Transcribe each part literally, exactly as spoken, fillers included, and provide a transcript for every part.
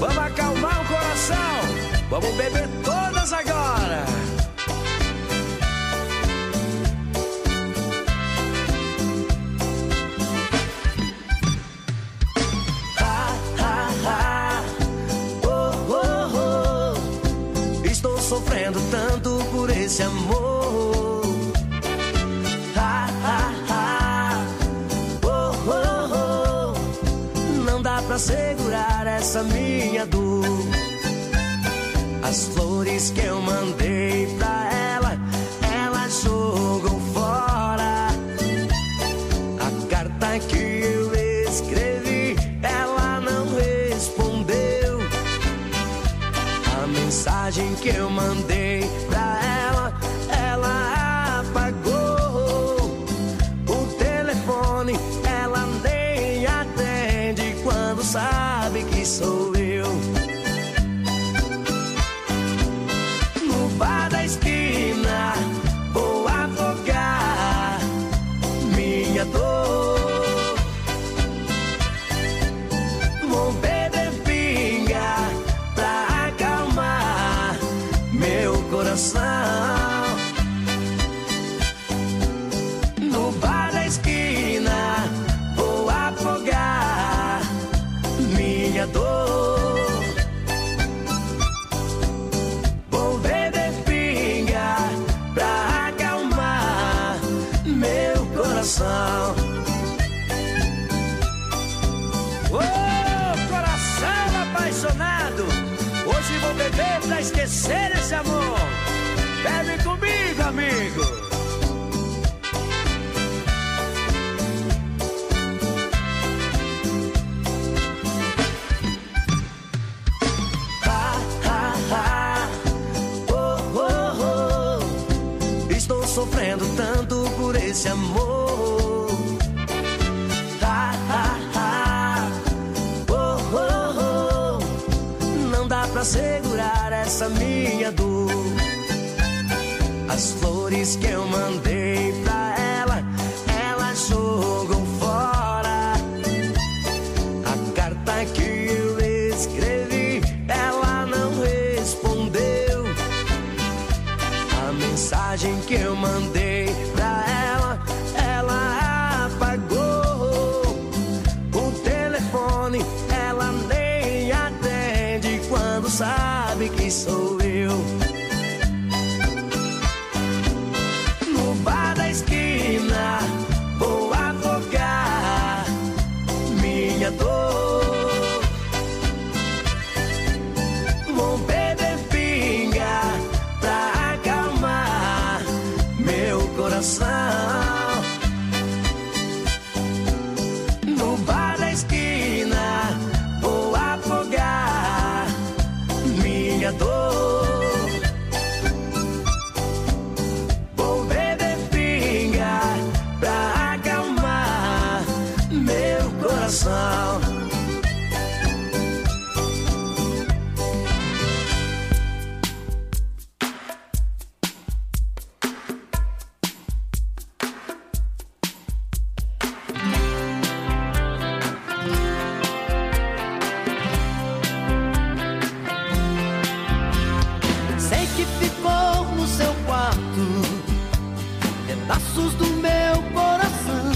Vamos acalmar o coração, vamos beber todas agora. Ha, ha, ha. Oh, oh, oh. Estou sofrendo tanto por esse amor. Ha, ha, ha. Oh, oh, oh. Não dá pra segurar essa minha dor. As flores que eu mandei pra ela, ela jogou fora. A carta que eu escrevi, ela não respondeu. A mensagem que eu mandei pra ela, ela apagou. O telefone, ela nem atende quando sabe que sou eu. No bar da esquina vou afogar minha dor. Vou beber pinga pra acalmar meu coração. No bar da esquina vou afogar minha dor. Vou beber pinga pra acalmar meu coração. Ô, coração apaixonado, hoje vou beber pra esquecer esse amor. Bebe comigo, amigo. Ha, ha, ha. Oh, oh, oh. Estou sofrendo tanto por esse amor. Ha, ha, ha. Oh, oh, oh. Não dá pra segurar essa minha dor. As flores que eu mandei pra ela, ela jogou fora. A carta que eu escrevi, ela não respondeu. A mensagem que eu mandei pra ela, ela apagou. O telefone, ela nem atende quando sabe que sou eu. No bar da esquina vou afogar minha dor. Vou beber pinga pra acalmar meu coração. No bar da esquina vou afogar minha dor. Vou beber pinga pra acalmar meu coração. Sei que ficou no seu quarto pedaços do meu coração.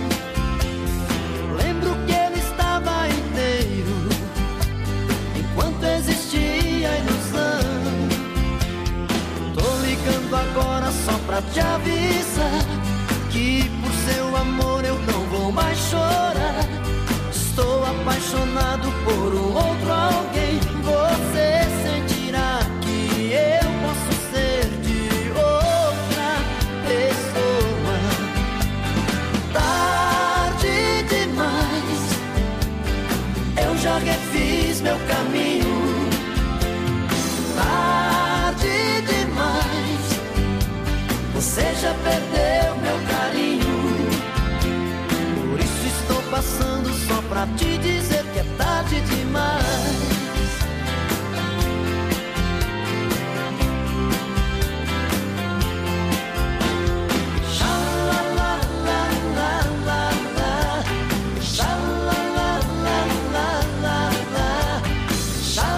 Eu lembro que ele estava inteiro enquanto existia a ilusão. Tô ligando agora só pra te avisar que por seu amor eu não vou mais chorar. Estou apaixonado por um outro alguém. Você sentirá que eu posso ser de outra pessoa. Tarde demais, eu já refiz meu caminho. Tarde demais, você já perdeu meu carinho. Por isso estou passando só pra te dizer que é tarde demais. Sha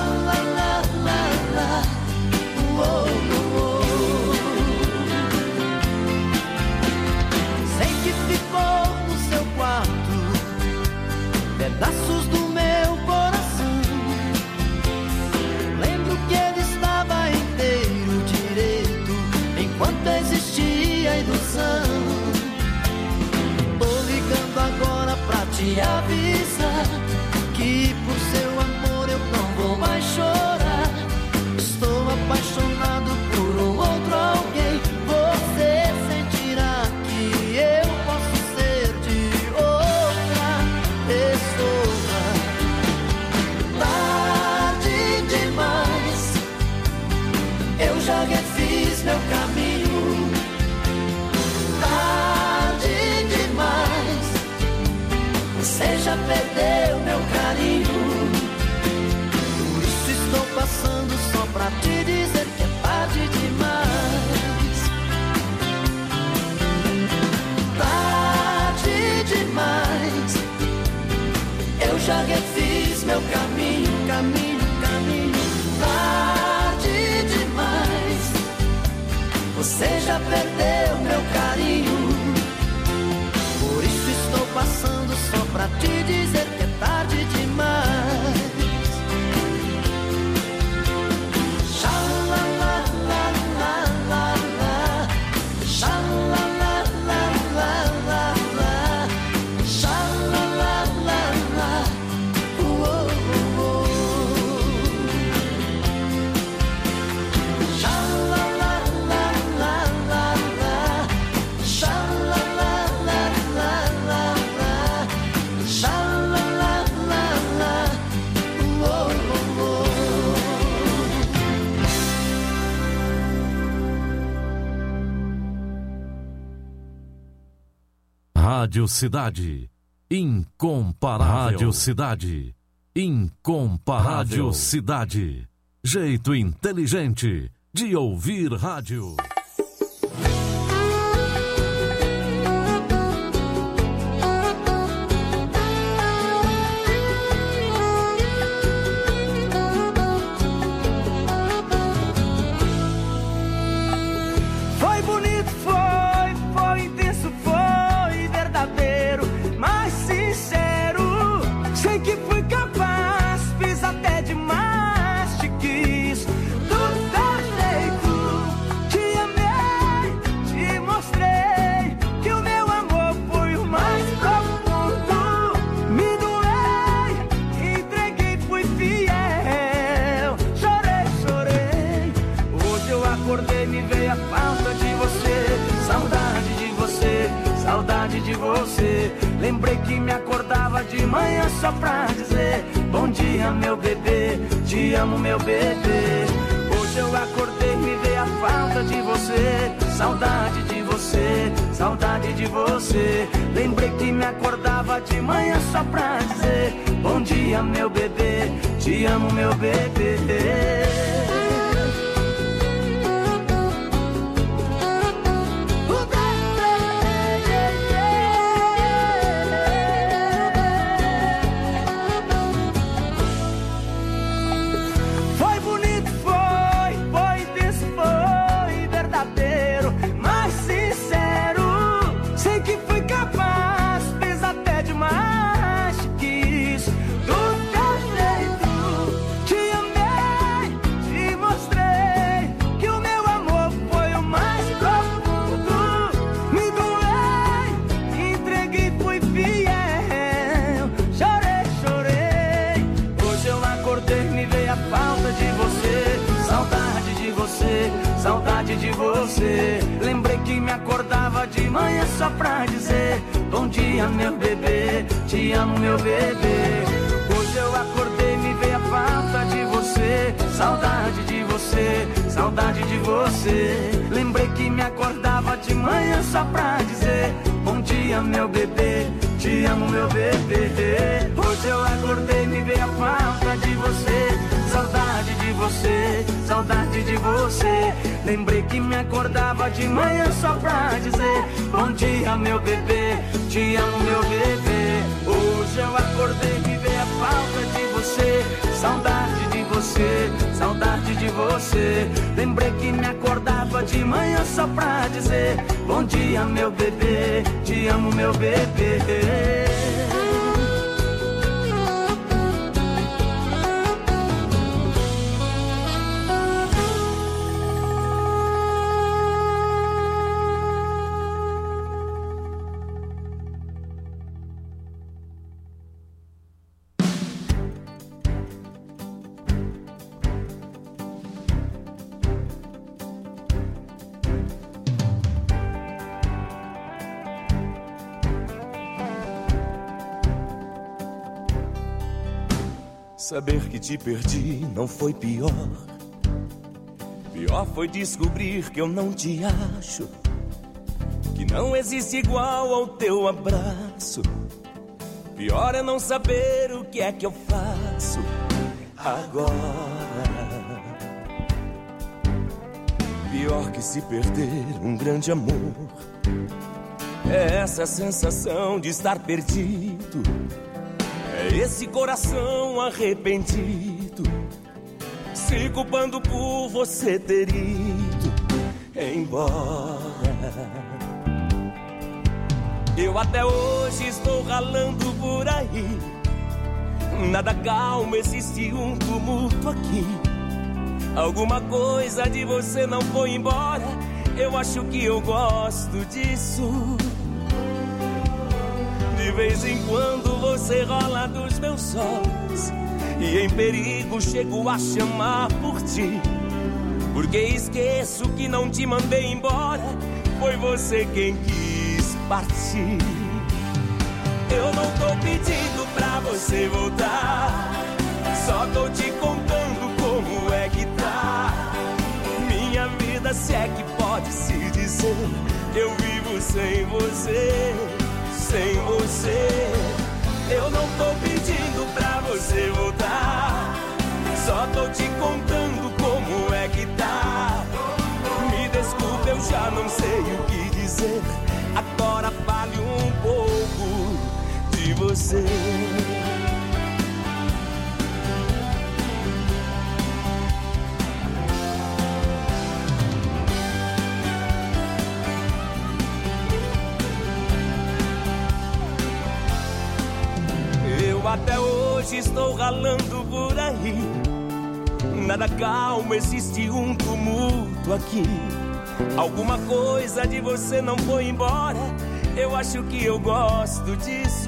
que por seu amor eu não vou mais chorar. Estou apaixonado por um outro alguém. Você sentirá que eu posso ser de outra pessoa. Tarde demais, eu já refiz meu caminho. Tarde demais, você já perdeu meu carinho. Por isso estou passando só pra te dizer que é tarde demais. Tarde demais, eu já refiz meu caminho, caminho, caminho. Tarde demais, você já perdeu meu carinho. Por isso estou passando só pra te dizer que é tarde demais. Rádio Cidade, incomparável. Rádio Cidade, incomparável. Rádio Cidade, jeito inteligente de ouvir rádio. Foi bonito, foi, foi intenso, foi verdadeiro, mas sincero. Sei que fui capaz, fiz até demais, te quis do teu jeito. Te amei, te mostrei que o meu amor foi o mais profundo. Me doei, entreguei, fui fiel. Chorei, chorei. Hoje eu acordei, me veio a falta de você, saudade de você, saudade de você. Lembrei que me acordava de manhã só pra dizer bom dia, meu bebê, te amo, meu bebê. Hoje eu acordei, me veio a falta de você, saudade de você, saudade de você. Lembrei que me acordava de manhã só pra dizer bom dia, meu bebê, te amo, meu bebê. Saudade de você. Lembrei que me acordava de manhã só pra dizer bom dia, meu bebê, te amo, meu bebê. Hoje eu acordei, me veio a falta de você, saudade de você, saudade de você. Lembrei que me acordava de manhã só pra dizer bom dia, meu bebê, te amo, meu bebê. Hoje eu acordei, me veio a falta de você, saudade de você, saudade de você. Lembrei que me acordava de manhã só pra dizer bom dia, meu bebê, te amo, meu bebê. Hoje eu acordei, me veio a falta de você, saudade de você, saudade de você. Lembrei que me acordava de manhã só pra dizer bom dia, meu bebê, te amo, meu bebê. Saber que te perdi não foi pior. Pior foi descobrir que eu não te acho, que não existe igual ao teu abraço. Pior é não saber o que é que eu faço agora. Pior que se perder um grande amor é essa sensação de estar perdido, é esse coração arrependido, se culpando por você ter ido embora. Eu até hoje estou ralando por aí, nada calmo, existe um tumulto aqui. Alguma coisa de você não foi embora, eu acho que eu gosto disso. De vez em quando você rola dos meus olhos, e em perigo chego a chamar por ti, porque esqueço que não te mandei embora, foi você quem quis partir. Eu não tô pedindo pra você voltar, só tô te contando como é que tá minha vida, se é que pode se dizer. Eu vivo sem você, sem você. Eu não tô pedindo pra você voltar, só tô te contando como é que tá. Me desculpe, eu já não sei o que dizer. Agora fale um pouco de você. Eu até hoje estou ralando por aí, nada calmo, existe um tumulto aqui. Alguma coisa de você não foi embora, eu acho que eu gosto disso.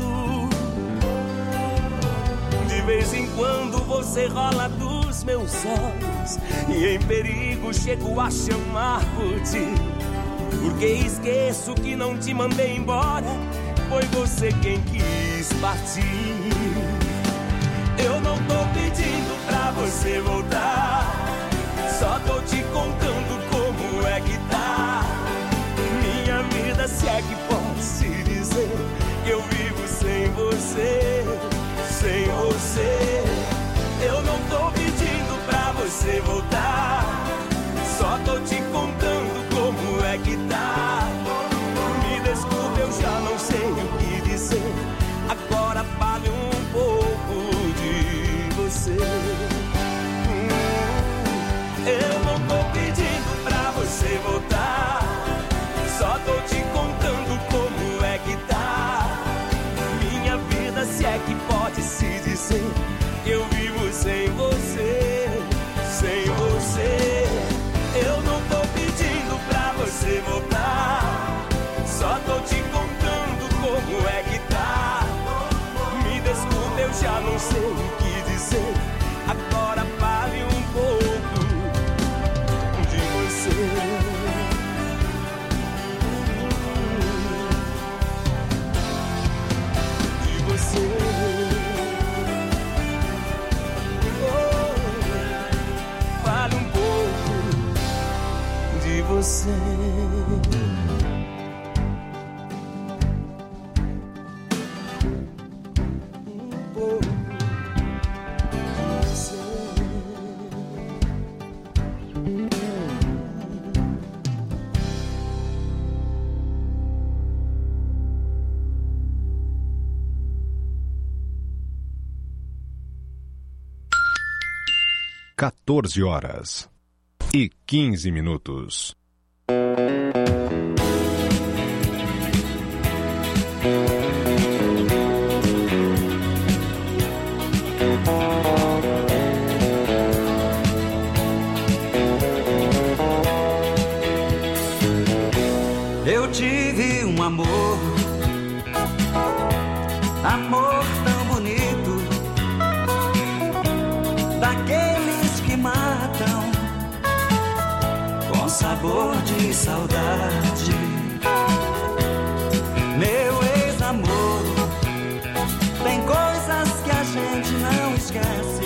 De vez em quando você rola dos meus olhos, e em perigo chego a chamar por ti, porque esqueço que não te mandei embora, foi você quem quis partir. Eu não tô pedindo pra você voltar, só tô te contando como é que tá minha vida, se é que posso dizer. Eu vivo sem você, sem você. Eu não tô pedindo pra você voltar, só tô te contando como é que tá. Me desculpe, eu já não sei o que dizer. Agora fale um pouco de você. hum, Eu não tô pedindo pra você voltar, só tô te contando como é que tá minha vida, se é que pode se dizer. Eu vivo sem você, sem você. Eu não tô pedindo pra você voltar, só tô te contando como é que tá. Me desculpe, eu já não sei o que dizer. Agora fale um pouco de você. De você. Oh, fale um pouco de você. quatorze horas e quinze minutos. Eu tive um amor, amor tão bonito, daqueles que matam com sabor de saudade. Meu ex-amor, tem coisas que a gente não esquece.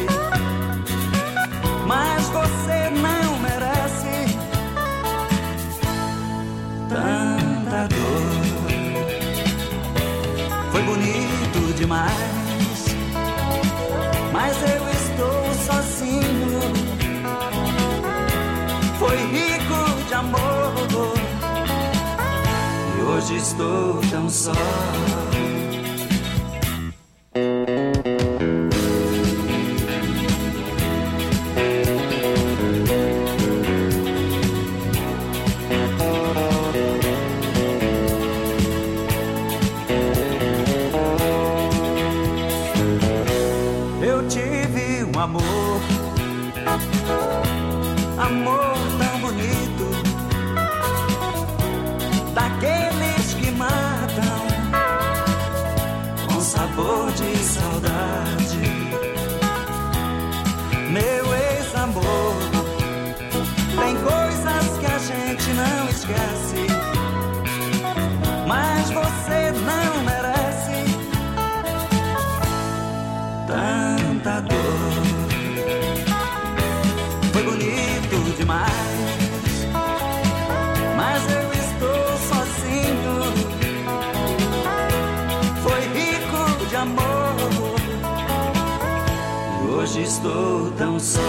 hoje estou tão só. Eu tive um amor, amor tão bonito, daqueles que matam com sabor de saudade. Meu ex-amor, tem coisas que a gente não esquece, mas você não merece tanta dor. Foi bonito demais, mas eu estou sozinho. Foi rico de amor, e hoje estou tão só.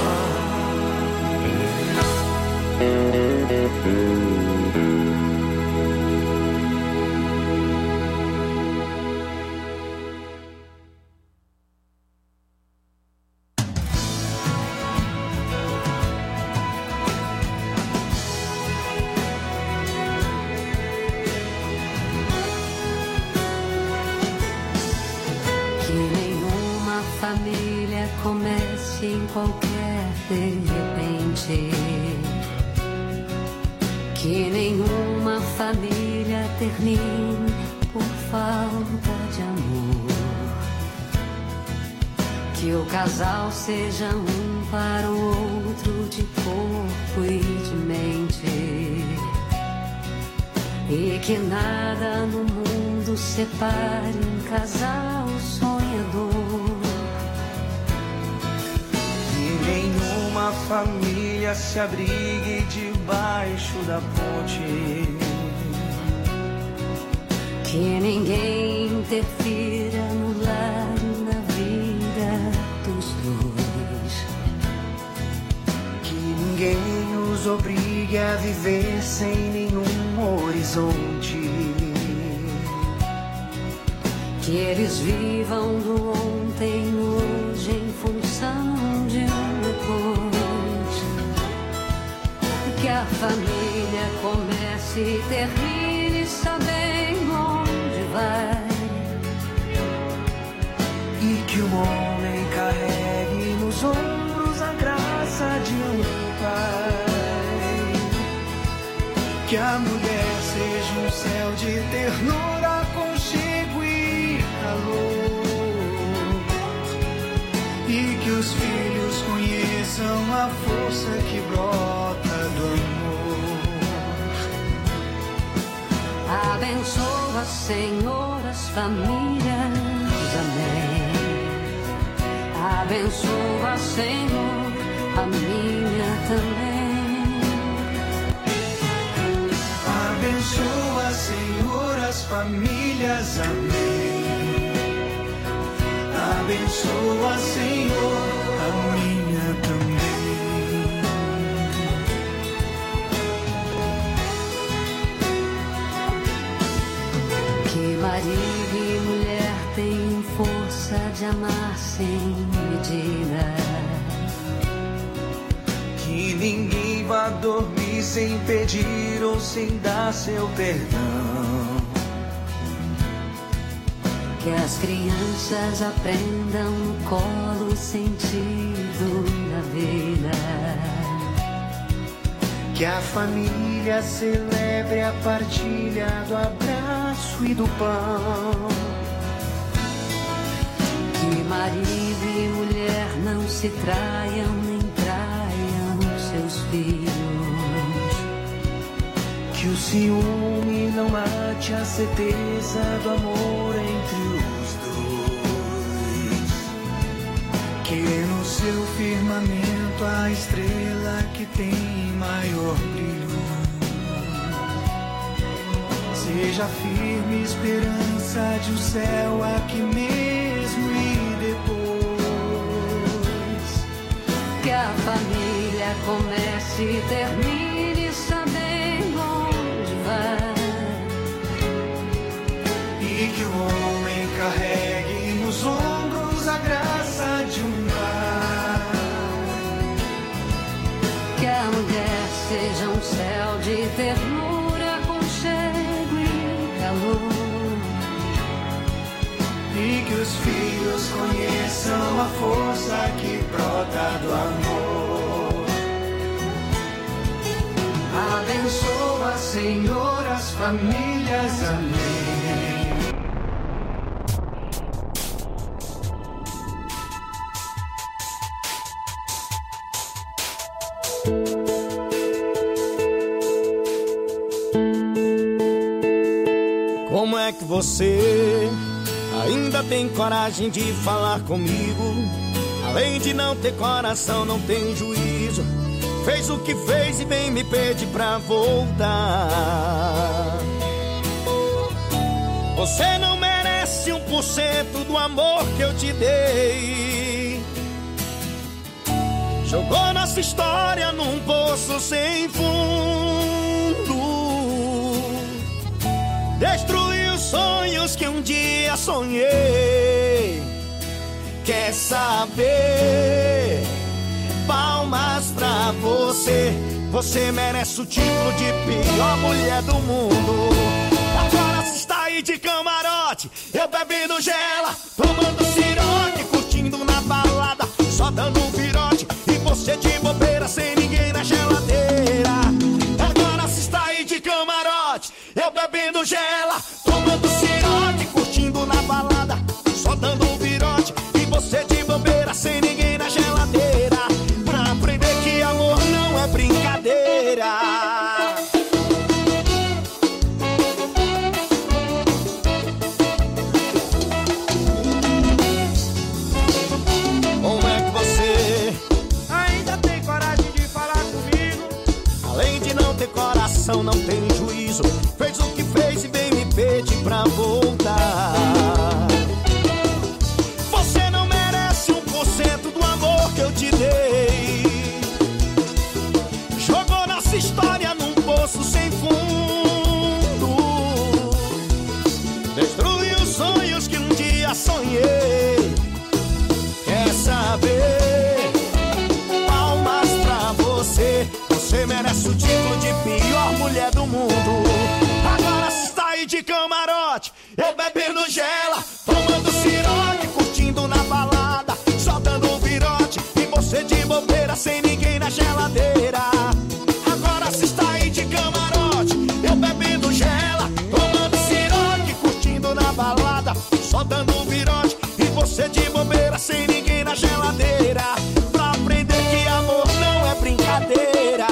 Família comece em qualquer de repente, que nenhuma família termine por falta de amor, que o casal seja um para o outro de corpo e de mente, e que nada no mundo separe um casal sonhador. Nenhuma família se abrigue debaixo da ponte, que ninguém interfira no lar e na vida dos dois, que ninguém os obrigue a viver sem nenhum horizonte, que eles vivam do ontem no hoje em função de um depois, que a família comece e termine sabendo onde vai, e que o homem carregue nos ombros a graça de um pai, que a mulher seja um céu de ternura, aconchego e calor, e que os filhos conheçam a força que brota do amor. Abençoa, Senhor, as famílias, amém. Abençoa, Senhor, a minha também. Abençoa, Senhor, as famílias, amém. Abençoa, Senhor, a minha também. Que marido e mulher tenham força de amar sem medida, Que ninguém vá dormir sem pedir ou sem dar seu perdão. que as crianças aprendam no colo o sentido da vida, que a família celebre a partilha do abraço e do pão. que marido e mulher não se traiam nem traiam seus filhos, Que o ciúme não mate a certeza do amor entre os dois. Que no seu firmamento a estrela que tem maior brilho seja firme esperança de um céu aqui mesmo e depois. que a família comece e termine sabendo onde vai, são a força que brota do amor. Abençoa, Senhor, as famílias, amém. Como é que você ainda tem coragem de falar comigo? Além de não ter coração, não tem juízo. Fez o que fez e vem me pedir pra voltar. Você não merece um por cento do amor que eu te dei. Jogou nossa história num poço sem fundo. Destruiu os sonhos que um dia sonhei. Quer saber? Palmas pra você. Você merece o título de pior mulher do mundo. Agora você está aí de camarote, eu bebendo gela, tomando ciroque, curtindo na balada, só dando um virote, e você de bobeira sem ninguém na geladeira. Agora você está aí de camarote, eu bebendo gela, tomando ciroque, curtindo na balada, só dando um virote, e você de bobeira sem ninguém na geladeira. Pra aprender que amor não é brincadeira. Como é que você ainda tem coragem de falar comigo? Além de não ter coração, não tem juízo. Fez o que fez e vem me pedir pra voltar. Você não merece um por cento do amor que eu te dei. Jogou nossa história num poço sem fundo. Destruiu os sonhos que um dia sonhei. Quer saber? Palmas pra você. Você merece o título de pior mulher do mundo. Agora você está aí de camarote, eu bebendo gela, tomando ciroque, curtindo na balada, só dando um virote, e você de bobeira sem ninguém na geladeira. Agora você está aí de camarote, eu bebendo gela, tomando ciroque, curtindo na balada, só dando um virote, e você de bobeira sem ninguém na geladeira. Pra aprender que amor não é brincadeira.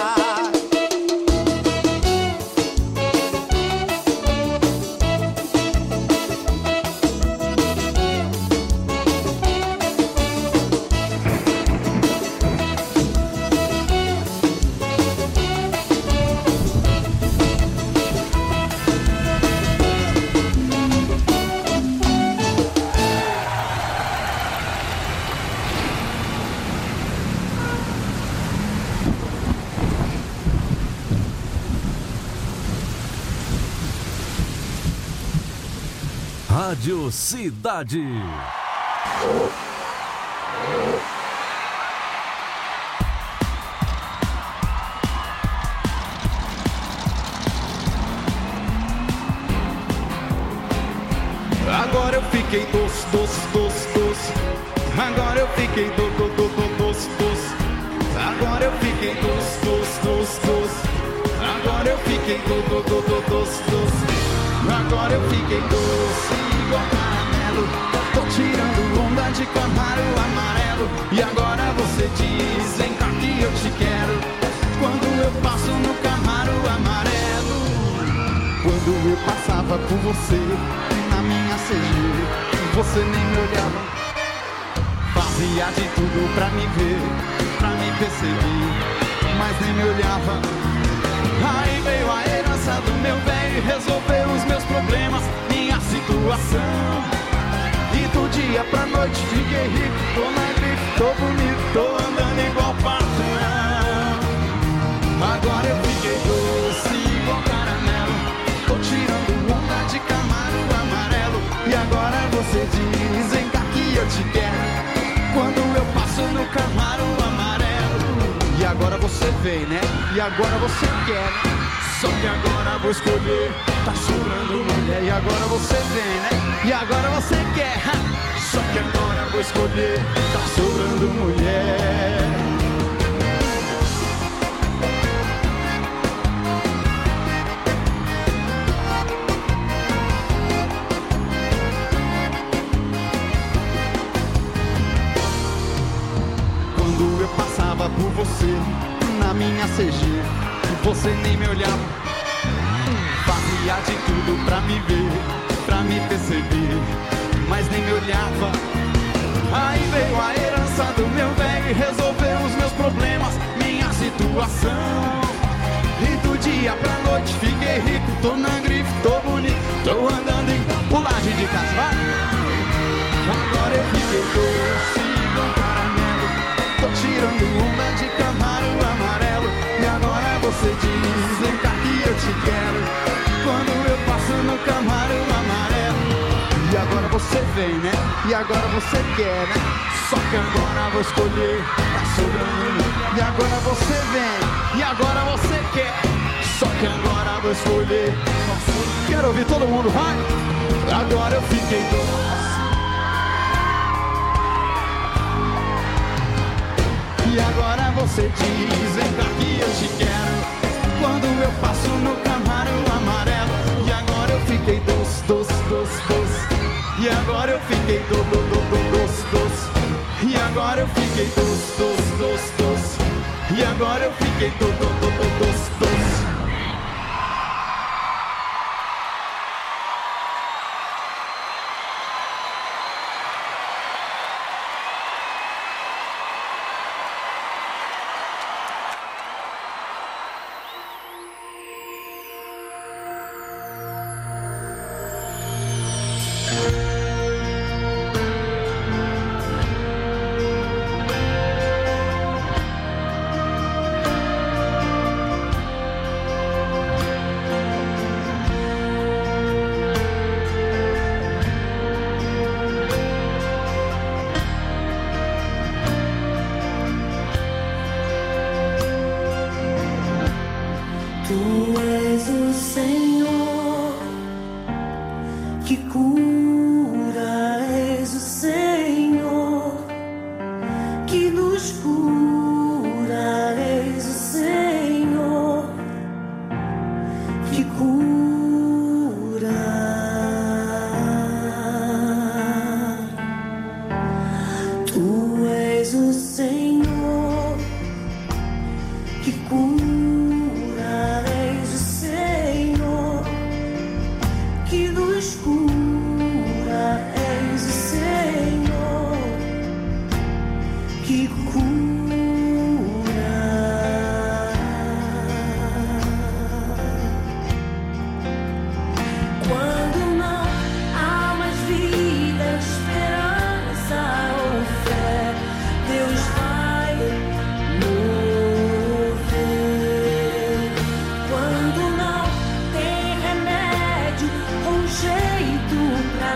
Rádio Cidade. Agora eu fiquei doce, doce, doce, doce. Agora eu fiquei do, do, do, do, doce, doce. Agora eu fiquei doce, doce, doce, doce. Agora eu fiquei do, do, do, do, doce, doce. Agora eu fiquei doce igual caramelo. Tô tirando onda de Camaro amarelo. E agora você diz, vem cá que eu te quero. Quando eu passo no Camaro amarelo. Quando eu passava por você na minha C G, você nem me olhava. Fazia de tudo pra me ver, pra me perceber, mas nem me olhava. Aí veio a herança do meu velho e resolveu os meus problemas, minha situação. E do dia pra noite fiquei rico, tô na grife, tô bonito, tô andando igual patrão. Agora eu fiquei doce igual caramelo. Tô tirando onda de Camaro amarelo. E agora você diz, vem cá que eu te quero. Quando eu passo no Camaro amarelo. E agora você vem, né? E agora você quer. Só que agora vou escolher. Tá chorando mulher. E agora você vem, né? E agora você quer. Só Só que agora vou escolher, tá sobrando mulher. Quando eu passava por você, na minha C G, você nem me olhava, fazia de tudo pra me ver, pra me perceber, mas nem me olhava. Aí veio a herança do meu velho e resolveu os meus problemas, minha situação. E do dia pra noite fiquei rico, tô na grife, tô bonito, tô andando em pulagem de casa, vai. Agora eu fiquei doce igual caramelo, tô tirando uma de Camaro amarelo. E agora você diz, vem cá que eu te quero, quando eu passo no Camaro amarelo. E agora você vem, né? E agora você quer, né? Só que agora vou escolher, tá sobrando. E agora você vem, e agora você quer. Só que agora vou escolher. Quero ouvir todo mundo, vai! Agora eu fiquei doce. E agora você diz, vem cá que eu te quero, quando eu passo no Camaro amarelo. E agora eu fiquei doce, doce, doce, doce. E agora eu fiquei do, do, do, do, doce, doce. E agora eu fiquei doce, doce, doce, doce. E agora eu fiquei do, do, do, do, doce, doce.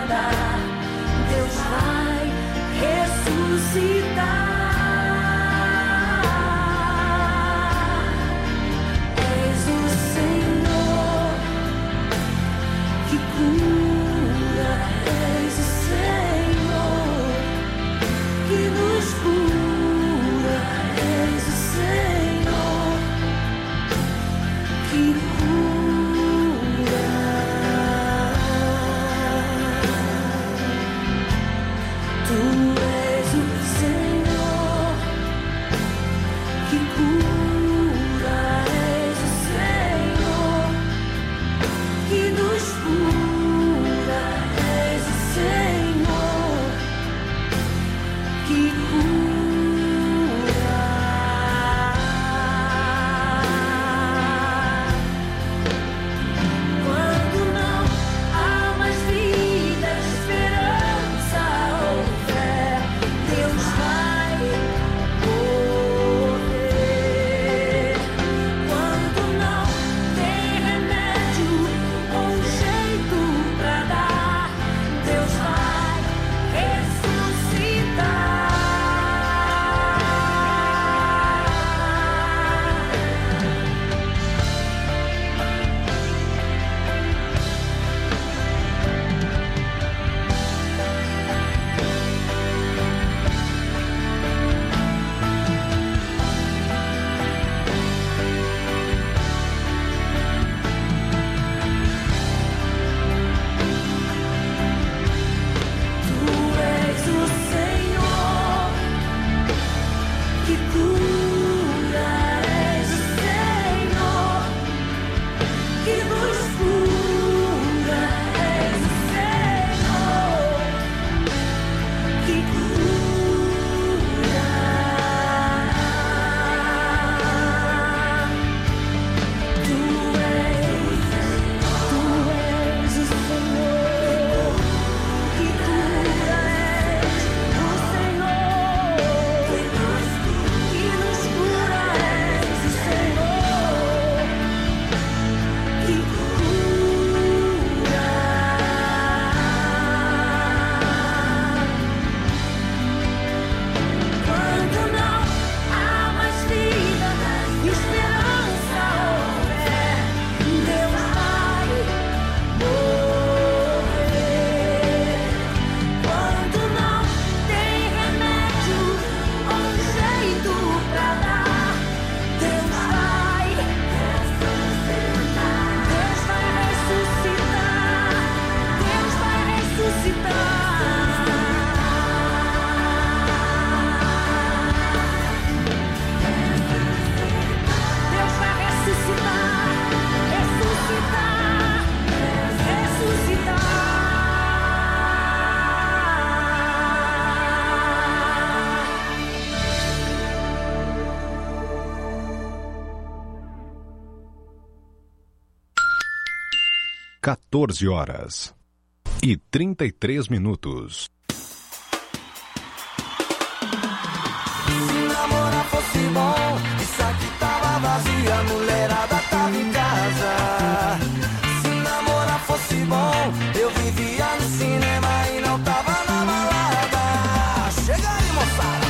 Deus vai ressuscitar. quatorze horas e trinta e três minutos. Se namorar fosse bom, isso aqui tava vazio, a mulherada tava em casa. Se namorar fosse bom, eu vivia no cinema e não tava na balada. Chega aí, moçada!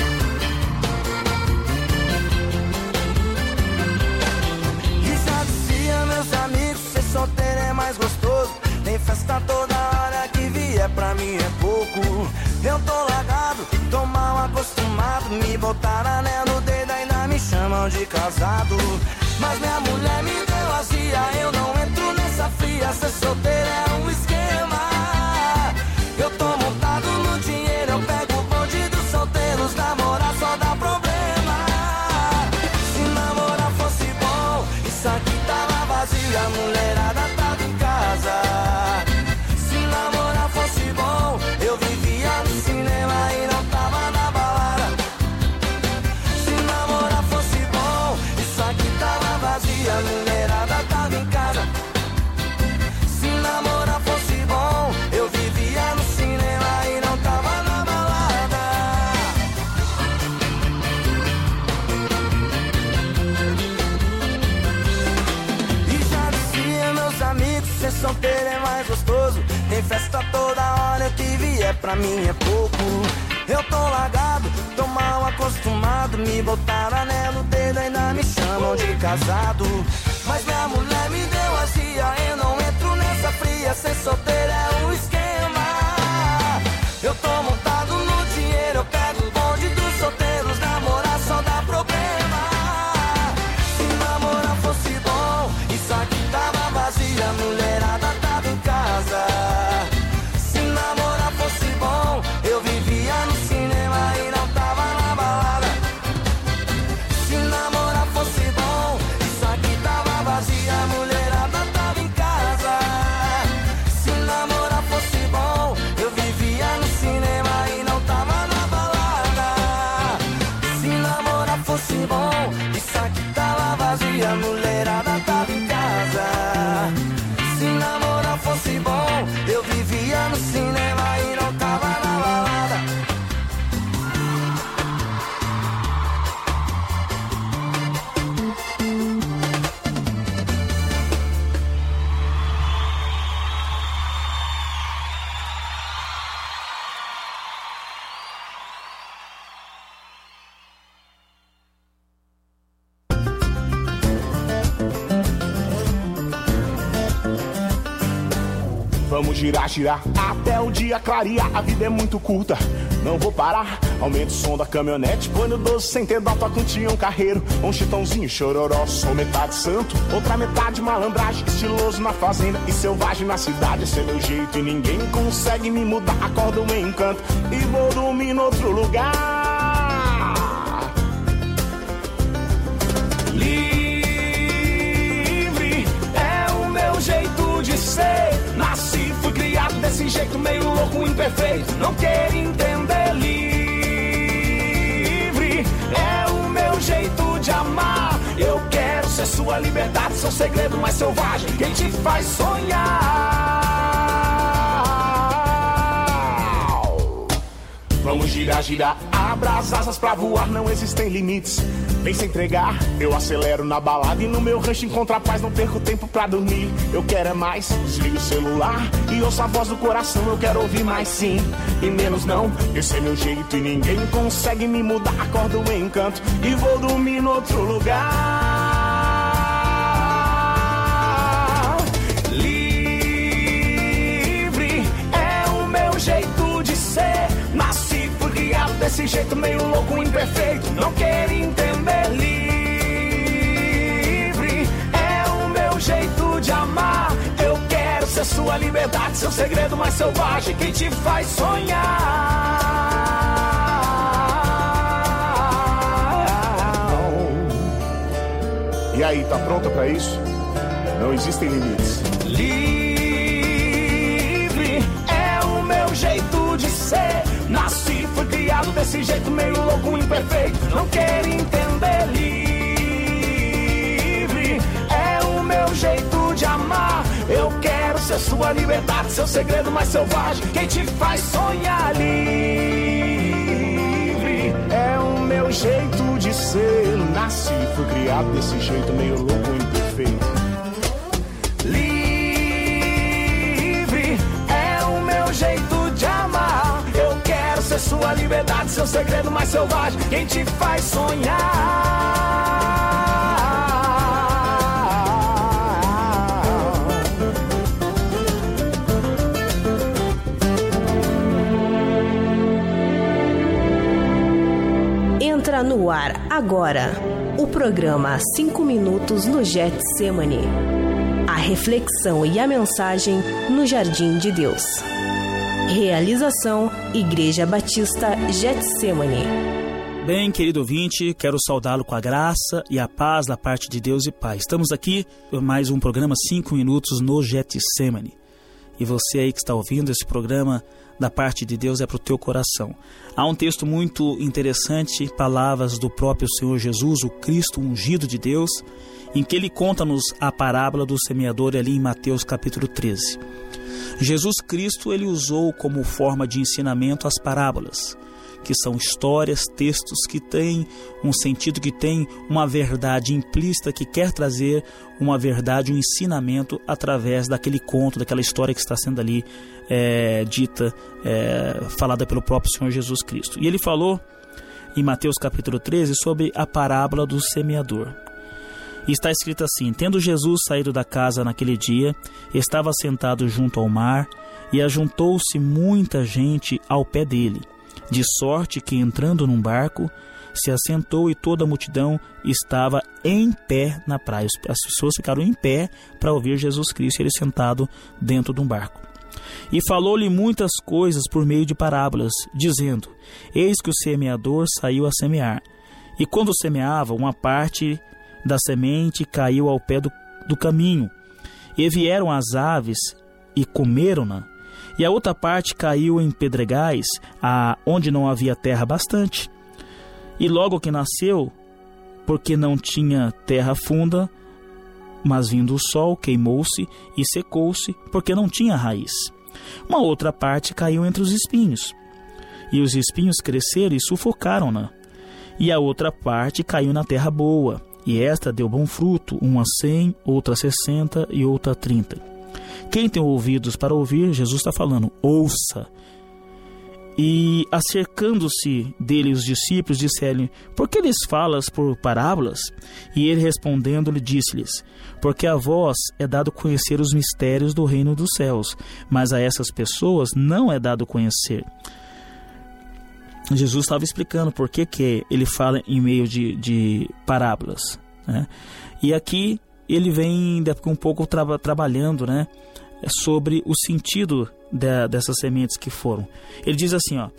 E já dizia meus amigos, ser solteiro é mais gostoso. Tem festa toda hora, que vier pra mim é pouco. Eu tô largado, tô mal acostumado. Me botaram anel no dedo, ainda me chamam de casado. Mas minha mulher me deu azia, eu não entro nessa fria. Ser solteiro é um esquema. Eu tô montado no dinheiro, eu pego o bonde dos solteiros. Namorar só dá problema. Se namorar fosse bom, isso aqui tava vazio, a mulherada tava em casa. Se namorar fosse bom, eu vivia no cinema e não tava na balada. Se namorar fosse bom, isso aqui tava vazio, a mulherada tava em casa. Se namorar fosse bom, eu vivia no cinema e não tava na balada. E já dizia meus amigos, ser solteiro é mais gostoso. Tem festa toda hora, que vier pra mim é pouco. Eu tô largado, tô mal acostumado. Me botaram anel no dedo, ainda me chamam de casado. Mas minha mulher me deu azia, eu não entro nessa fria. Ser solteiro é um esquema. Eu tô montado no dinheiro, eu pego o bonde dos solteiros. Namorar só dá problema. Se namorar fosse bom, isso aqui tava vazio, a mulherada tava em casa. Se namorar fosse bom, eu vivia no cinema e não tava na balada. Se namorar fosse bom, isso aqui tava vazio, a mulherada tava em casa. Se namorar fosse bom, eu vivia no cinema e não tava na balada. Se namorar fosse bom, isso aqui tava vazio, a mulherada tava em casa. Se namorar fosse bom, eu vivia no cinema e não tava na balada. Vamos girar, girar, até o dia clarear. A vida é muito curta, não vou parar. Aumenta o som da caminhonete, põe no doze sem ter dó, toca um Tião Carreiro. Um Chitãozinho, Chororó, sou metade santo, outra metade malandragem. Estiloso na fazenda e selvagem na cidade. Esse é meu jeito e ninguém consegue me mudar. Acordo em encanto e vou dormir em outro lugar. Livre é o meu jeito de ser. Nasci, fui criado desse jeito, meio louco, imperfeito. Não quero entender. Livre é o meu jeito de amar. Eu quero ser sua liberdade, seu segredo mais selvagem, quem te faz sonhar. Vamos girar, girar, abra as asas pra voar, não existem limites. Vem se entregar, eu acelero na balada e no meu rancho encontro a paz, não perco tempo pra dormir. Eu quero é mais, desligo o celular e ouço a voz do coração. Eu quero ouvir mais sim e menos não. Esse é meu jeito e ninguém consegue me mudar. Acordo em encanto e vou dormir em outro lugar. Livre é o meu jeito de ser. Nasci, fui criado desse jeito, meio louco, imperfeito. Não quero entender. Livre é o meu jeito de amar. Eu quero ser sua liberdade, seu segredo mais selvagem, quem te faz sonhar. E aí, tá pronta pra isso? Não existem limites. Livre é o meu jeito de ser. Nasci, fui criado desse jeito, meio louco, imperfeito. Não quero entender. Livre é o meu jeito de amar. Eu quero ser sua liberdade, seu segredo mais selvagem, quem te faz sonhar livre. É o meu jeito de ser, nasci, fui criado desse jeito meio louco e imperfeito. Livre é o meu jeito de amar. Eu quero ser sua liberdade, seu segredo mais selvagem, quem te faz sonhar. Entra no ar agora o programa cinco minutos no Getsemane. A reflexão e a mensagem no Jardim de Deus. Realização Igreja Batista Getsemane. Bem, querido ouvinte, quero saudá-lo com a graça e a paz da parte de Deus e Pai. Estamos aqui para mais um programa cinco minutos no Getsemane. E você aí que está ouvindo esse programa da parte de Deus é para o teu coração. Há um texto muito interessante, palavras do próprio Senhor Jesus, o Cristo ungido de Deus, em que ele conta-nos a parábola do semeador ali em Mateus capítulo treze. Jesus Cristo, ele usou como forma de ensinamento as parábolas, que são histórias, textos que têm um sentido, que têm uma verdade implícita, que quer trazer uma verdade, um ensinamento através daquele conto, daquela história que está sendo ali é, dita, é, falada pelo próprio Senhor Jesus Cristo. E ele falou em Mateus capítulo treze sobre a parábola do semeador. E está escrito assim: tendo Jesus saído da casa naquele dia, estava sentado junto ao mar, e ajuntou-se muita gente ao pé dele, de sorte que, entrando num barco, se assentou e toda a multidão estava em pé na praia. As pessoas ficaram em pé para ouvir Jesus Cristo, ele sentado dentro de um barco. E falou-lhe muitas coisas por meio de parábolas, dizendo: eis que o semeador saiu a semear. E quando semeava, uma parte da semente caiu ao pé do, do caminho, e vieram as aves e comeram-na. E a outra parte caiu em pedregais, a, onde não havia terra bastante. E logo que nasceu, porque não tinha terra funda, mas vindo o sol, queimou-se e secou-se, porque não tinha raiz. Uma outra parte caiu entre os espinhos, e os espinhos cresceram e sufocaram-na. E a outra parte caiu na terra boa, e esta deu bom fruto, uma cem, outra sessenta e outra trinta. Quem tem ouvidos para ouvir, Jesus está falando, ouça. E acercando-se dele os discípulos, disseram-lhe: por que lhes falas por parábolas? E ele respondendo-lhe disse-lhes: porque a vós é dado conhecer os mistérios do reino dos céus, mas a essas pessoas não é dado conhecer. Jesus estava explicando por que, que ele fala em meio de, de parábolas, né? E aqui ele vem um pouco tra- trabalhando, né, sobre o sentido de, dessas sementes que foram. Ele diz assim, ó: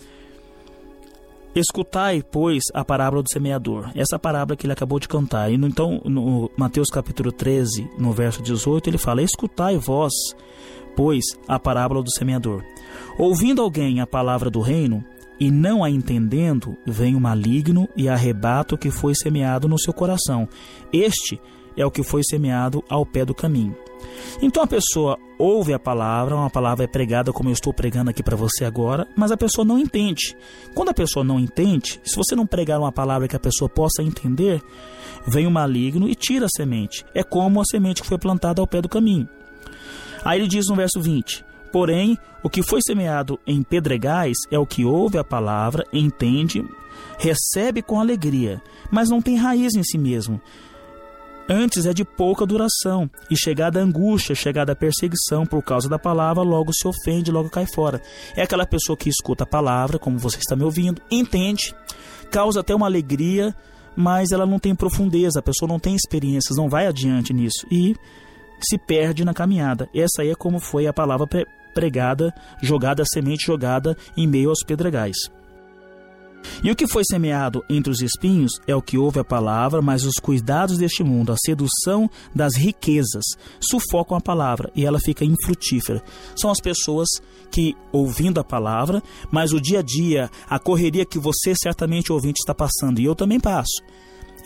escutai, pois, a parábola do semeador. Essa parábola que ele acabou de cantar. E no, então, no Mateus capítulo treze, no verso dezoito, ele fala: escutai vós, pois, a parábola do semeador. Ouvindo alguém a palavra do reino, e não a entendendo, vem o maligno e arrebata o que foi semeado no seu coração. Este é o que foi semeado ao pé do caminho. Então a pessoa ouve a palavra, uma palavra é pregada como eu estou pregando aqui para você agora, mas a pessoa não entende. Quando a pessoa não entende, se você não pregar uma palavra que a pessoa possa entender, vem o maligno e tira a semente. É como a semente que foi plantada ao pé do caminho. Aí ele diz no verso vinte: porém, o que foi semeado em pedregais é o que ouve a palavra, entende, recebe com alegria, mas não tem raiz em si mesmo. Antes é de pouca duração, e chegada a angústia, chegada a perseguição por causa da palavra, logo se ofende, logo cai fora. É aquela pessoa que escuta a palavra, como você está me ouvindo, entende, causa até uma alegria, mas ela não tem profundeza, a pessoa não tem experiências, não vai adiante nisso, e se perde na caminhada. Essa aí é como foi a palavra pregada, jogada, a semente jogada em meio aos pedregais. E o que foi semeado entre os espinhos é o que ouve a palavra, mas os cuidados deste mundo, a sedução das riquezas, sufocam a palavra e ela fica infrutífera. São as pessoas que, ouvindo a palavra, mas o dia a dia, a correria que você certamente, ouvinte, está passando, e eu também passo,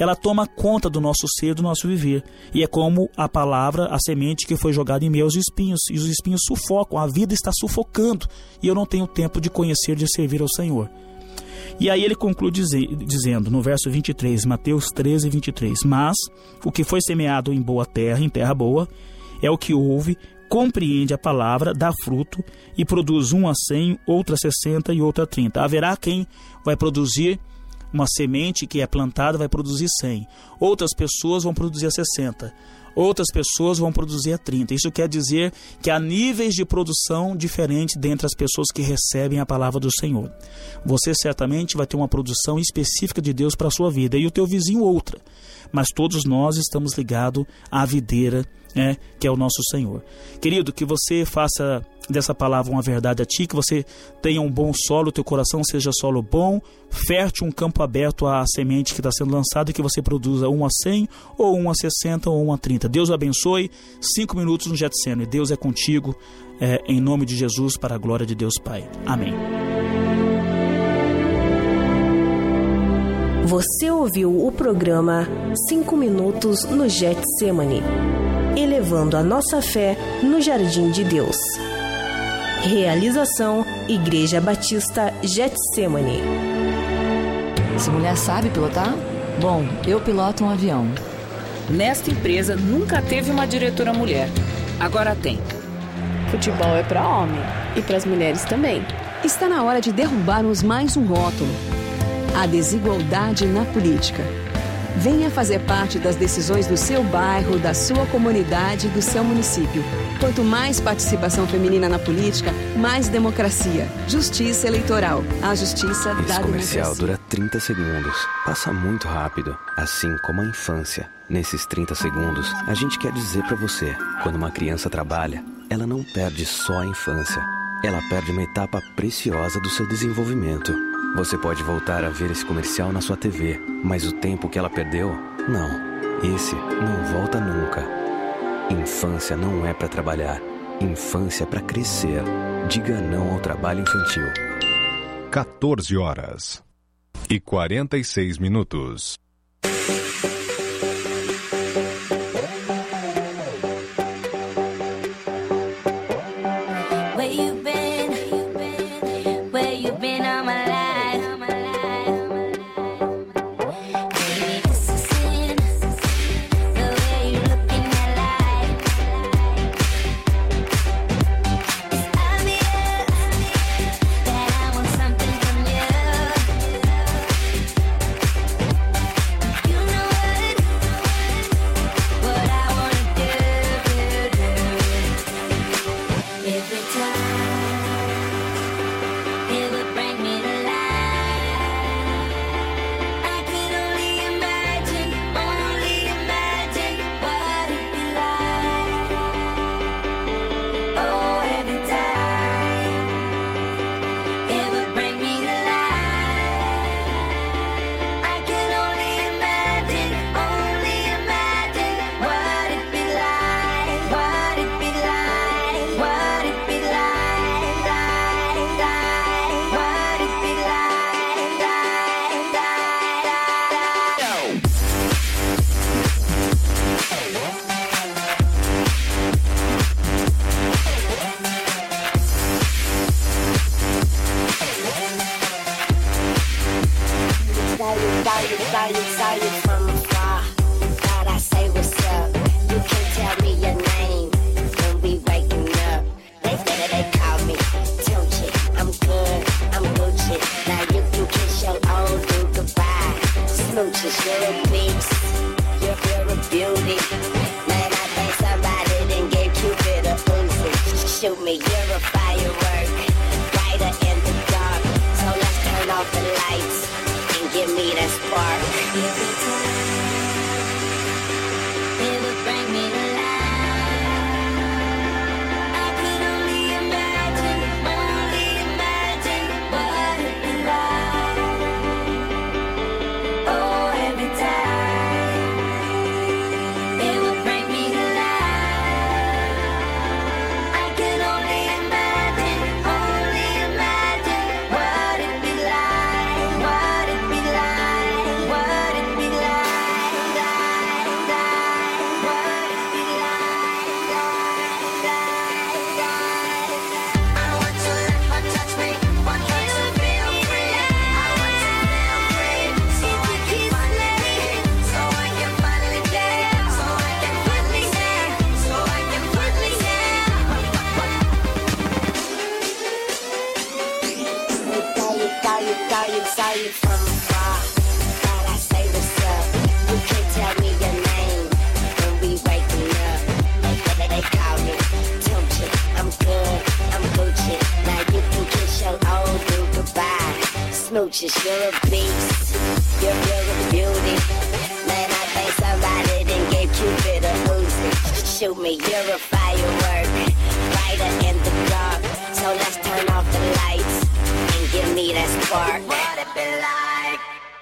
ela toma conta do nosso ser, do nosso viver. E é como a palavra, a semente que foi jogada em meio aos espinhos. E os espinhos sufocam, a vida está sufocando. E eu não tenho tempo de conhecer, de servir ao Senhor. E aí ele conclui dizer, dizendo, no verso vinte e três, Mateus treze, vinte e três, mas o que foi semeado em boa terra, em terra boa, é o que ouve, compreende a palavra, dá fruto e produz um a cem, outro a sessenta e outro a trinta. Haverá quem vai produzir uma semente que é plantada, vai produzir cem. Outras pessoas vão produzir a sessenta. Outras pessoas vão produzir a trinta. Isso quer dizer que há níveis de produção diferentes dentre as pessoas que recebem a palavra do Senhor. Você certamente vai ter uma produção específica de Deus para a sua vida e o teu vizinho outra. Mas todos nós estamos ligados à videira, né, que é o nosso Senhor. Querido, que você faça dessa palavra uma verdade a ti, que você tenha um bom solo, teu coração seja solo bom, fértil, um campo aberto à semente que está sendo lançada e que você produza um a cem, ou um a sessenta, ou um a trinta. Deus o abençoe. Cinco minutos no Getsemane. Deus é contigo, é, em nome de Jesus, para a glória de Deus Pai. Amém. Você ouviu o programa Cinco Minutos no Getsemane, elevando a nossa fé no Jardim de Deus. Realização Igreja Batista Getsemane. Essa mulher sabe pilotar? Bom, eu piloto um avião. Nesta empresa nunca teve uma diretora mulher. Agora tem. Futebol é para homem e para as mulheres também. Está na hora de derrubarmos mais um rótulo: a desigualdade na política. Venha fazer parte das decisões do seu bairro, da sua comunidade, do seu município. Quanto mais participação feminina na política, mais democracia. Justiça eleitoral. A justiça da democracia. Esse comercial dura trinta segundos. Passa muito rápido, assim como a infância. Nesses trinta segundos, a gente quer dizer pra você, quando uma criança trabalha, ela não perde só a infância. Ela perde uma etapa preciosa do seu desenvolvimento. Você pode voltar a ver esse comercial na sua T V, mas o tempo que ela perdeu, não. Esse não volta nunca. Infância não é para trabalhar. Infância é para crescer. Diga não ao trabalho infantil. quatorze horas e quarenta e seis minutos. precious, you're a beast. You're filled with beauty. Man, I think somebody done gave Cupid a Uzi. Shoot me, you're a firework, brighter in the dark. So let's turn off the lights and give me that spark. What it be like?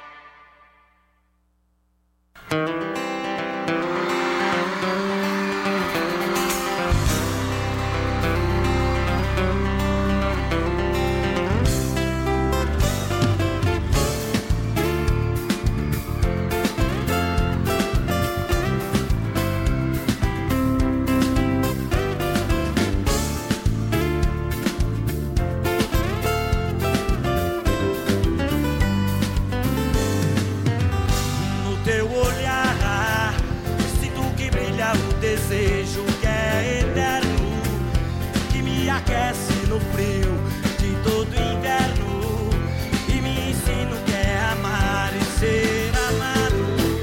Desejo que é eterno, que me aquece no frio de todo inverno e me ensina o que é amar e ser amado.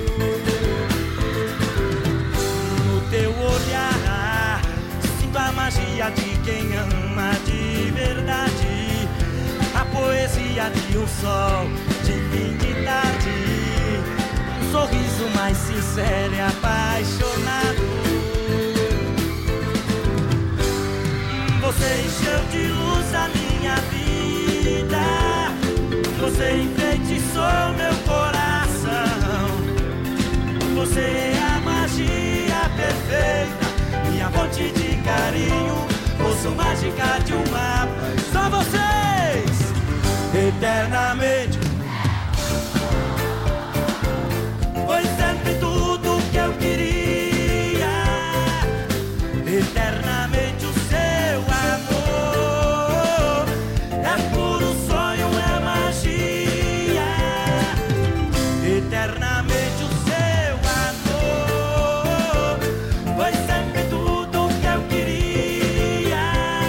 No teu olhar sinto a magia de quem ama de verdade, a poesia de um sol de fim de tarde, um sorriso mais sincero e apaixonado. Você encheu de luz a minha vida, você enfeitiçou meu coração. Você é a magia perfeita, minha fonte de carinho, força mágica de um mapa. Só vocês, eternamente. Foi sempre tudo que eu queria, eternamente o seu amor. É puro sonho, é magia, eternamente o seu amor. Foi sempre tudo que eu queria,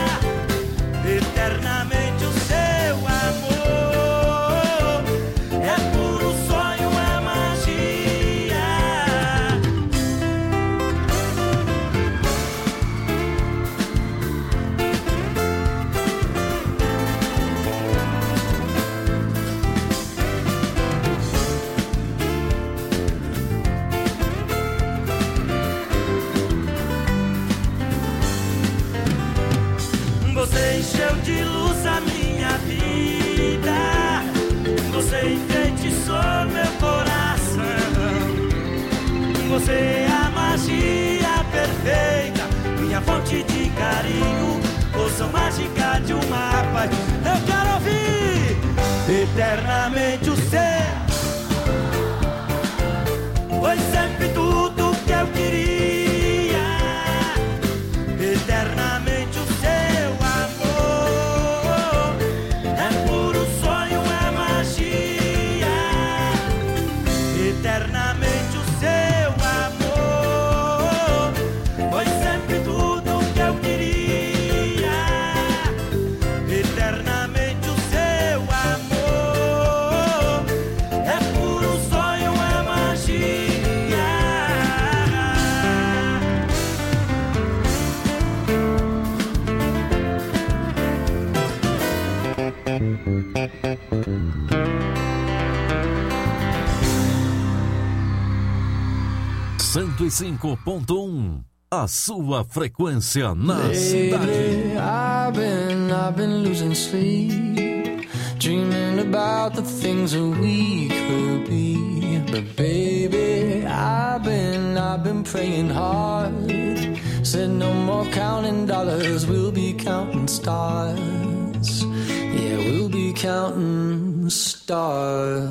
eternamente o seu amor. É puro sonho, é magia. Você encheu de luz a minha vida, você enfeitiçou meu coração. Você é a magia perfeita, minha fonte de carinho, força mágica de uma paz. Eu quero ouvir eternamente o seu. Foi sempre tudo que eu queria, eternamente o seu amor. É puro sonho, é magia, eternamente o seu amor. Foi sempre tudo que eu queria, eternamente o seu amor. É puro sonho, é magia. cento e cinco ponto um, a sua frequência na cidade. I've been, I've been losing sleep, dreaming about the things that we could be. But baby, I've been, I've been praying hard. Said no more counting dollars, we'll be counting stars. Yeah, we'll be counting stars.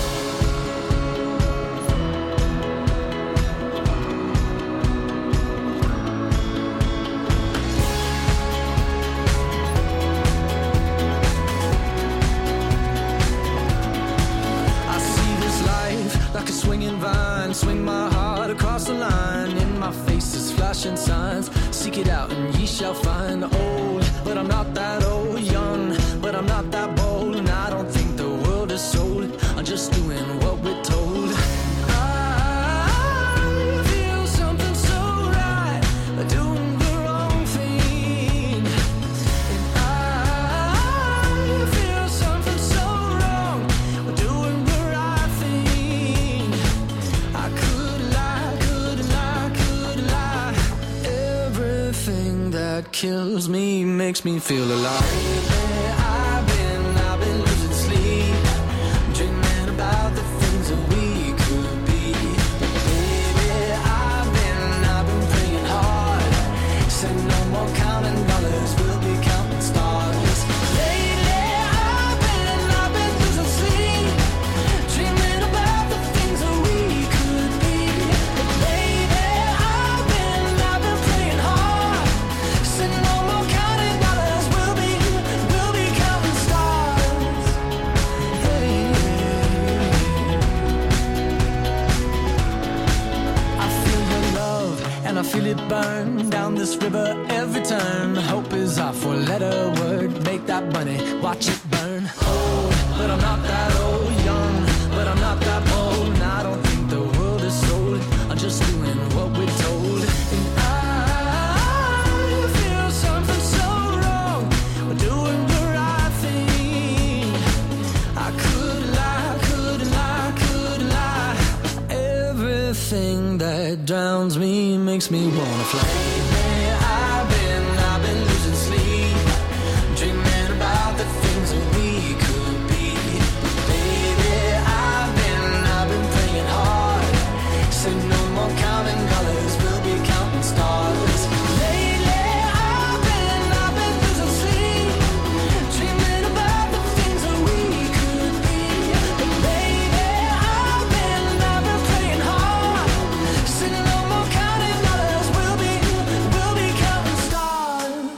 Like a swinging vine, swing my heart across the line. In my face is flashing signs. Seek it out and ye shall find. Old, but I'm not that old. Young, but I'm not that bold. And I don't think the world is sold. I'm just doing what we're told. I feel something so right, doing the wrong thing. And I feel something so wrong, kills me, makes me feel alive. I've been, I've been losing sleep, dreaming about the things that we could be. Baby, I've been, I've been praying hard, said no more counting dollars, we'll be counting stars. Lately, I've been, I've been losing sleep, dreaming about the things that we could be. Baby, I've been, I've been praying hard, said no more counting dollars, we'll be, we'll be counting stars. Hey. I feel your love and I feel it burn down this river every turn. Hope is our four-letter word. Make that money, watch it burn. Old, but I'm not that old. Young, but I'm not that bold. And I don't think the world is sold. I'm just doing what we're told. And I feel something so wrong. We're doing the right thing. I could lie, could lie, could lie. Everything that drowns me makes me wanna fly. I've been, I've been losing sleep, dreaming about the things that we could be. Baby, I've been, I've been praying hard, said no more counting dollars, we'll be counting stars. Lately, I've been, I've been losing sleep, dreaming about the things that we could be. Baby, I've been, I've been praying hard, said no more counting dollars, we'll be, we'll be counting stars.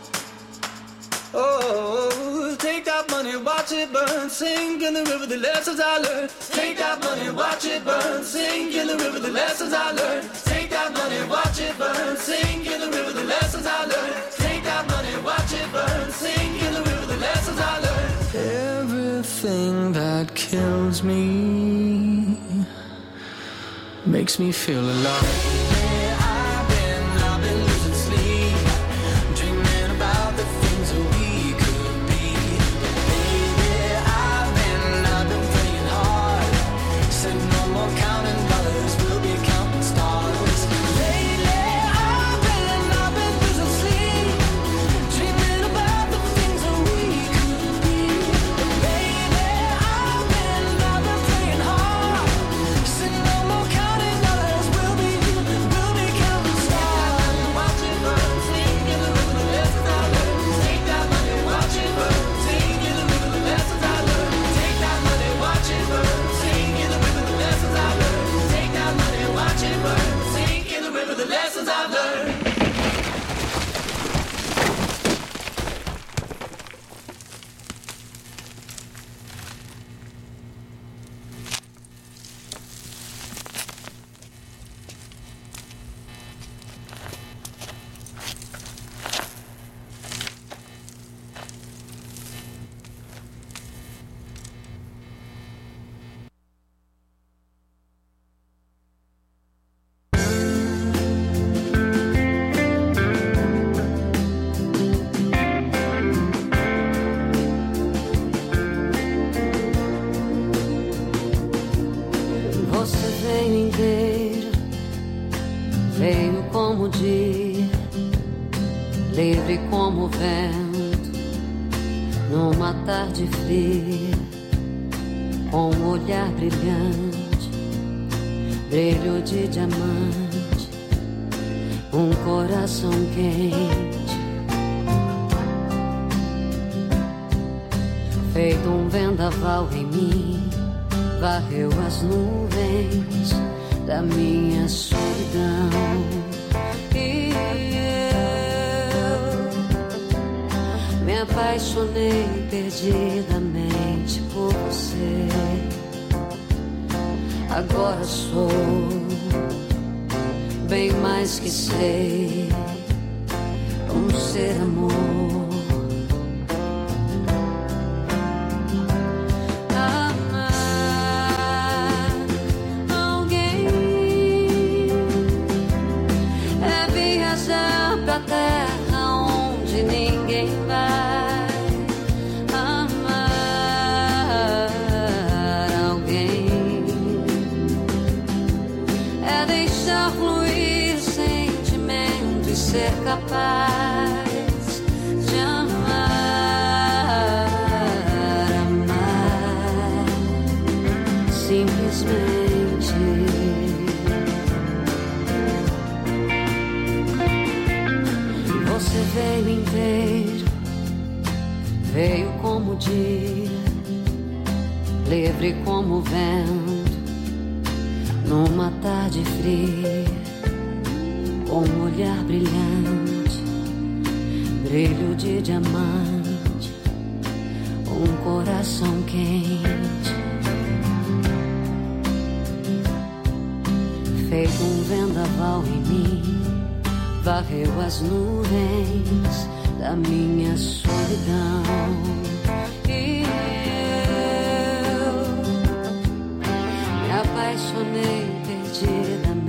Oh, take that money, watch it burn, sink in the river, the lessons I learned. Take that money, watch it burn, sink in the river, the lessons I learned. Take that money, watch it burn, sink in the river, the lessons I learned. Take that money, watch it burn, sink in the river, the lessons I learned. Everything that kills me makes me feel alive. I've been, I've been losing sleep, dreaming about the things that we could be. Baby, I've been, I've been praying hard, said no more counting dollars, we'll be counting stars. Lately, I've been, I've been losing sleep, dreaming about the things that we could be. Baby, I've been, I've been praying hard, said no more counting dollars, we'll be, we'll be counting stars. Watch it burn, sing in the river, the lessons I learned. Take that money, watch it burn, sing in the river, the lessons I learned. Take that money, watch it burn, sing in the river, the lessons I learned. Take that money, watch it burn, sing in the river, the lessons I've learned. Você veio inteira, veio como o dia, livre como o vento, numa tarde fria, com um olhar brilhante, brilho de diamante, um coração quente, feito um vendaval em mim. Varreu as nuvens da minha solidão e eu me apaixonei perdidamente por você. Agora sou bem mais que sei, um ser amor. Capaz veio inteiro, veio como o dia, livre como o vento, numa tarde fria, com um olhar brilhante, brilho de diamante, um coração quente, feito um vendaval em mim, varreu as nuvens da minha solidão. E eu me apaixonei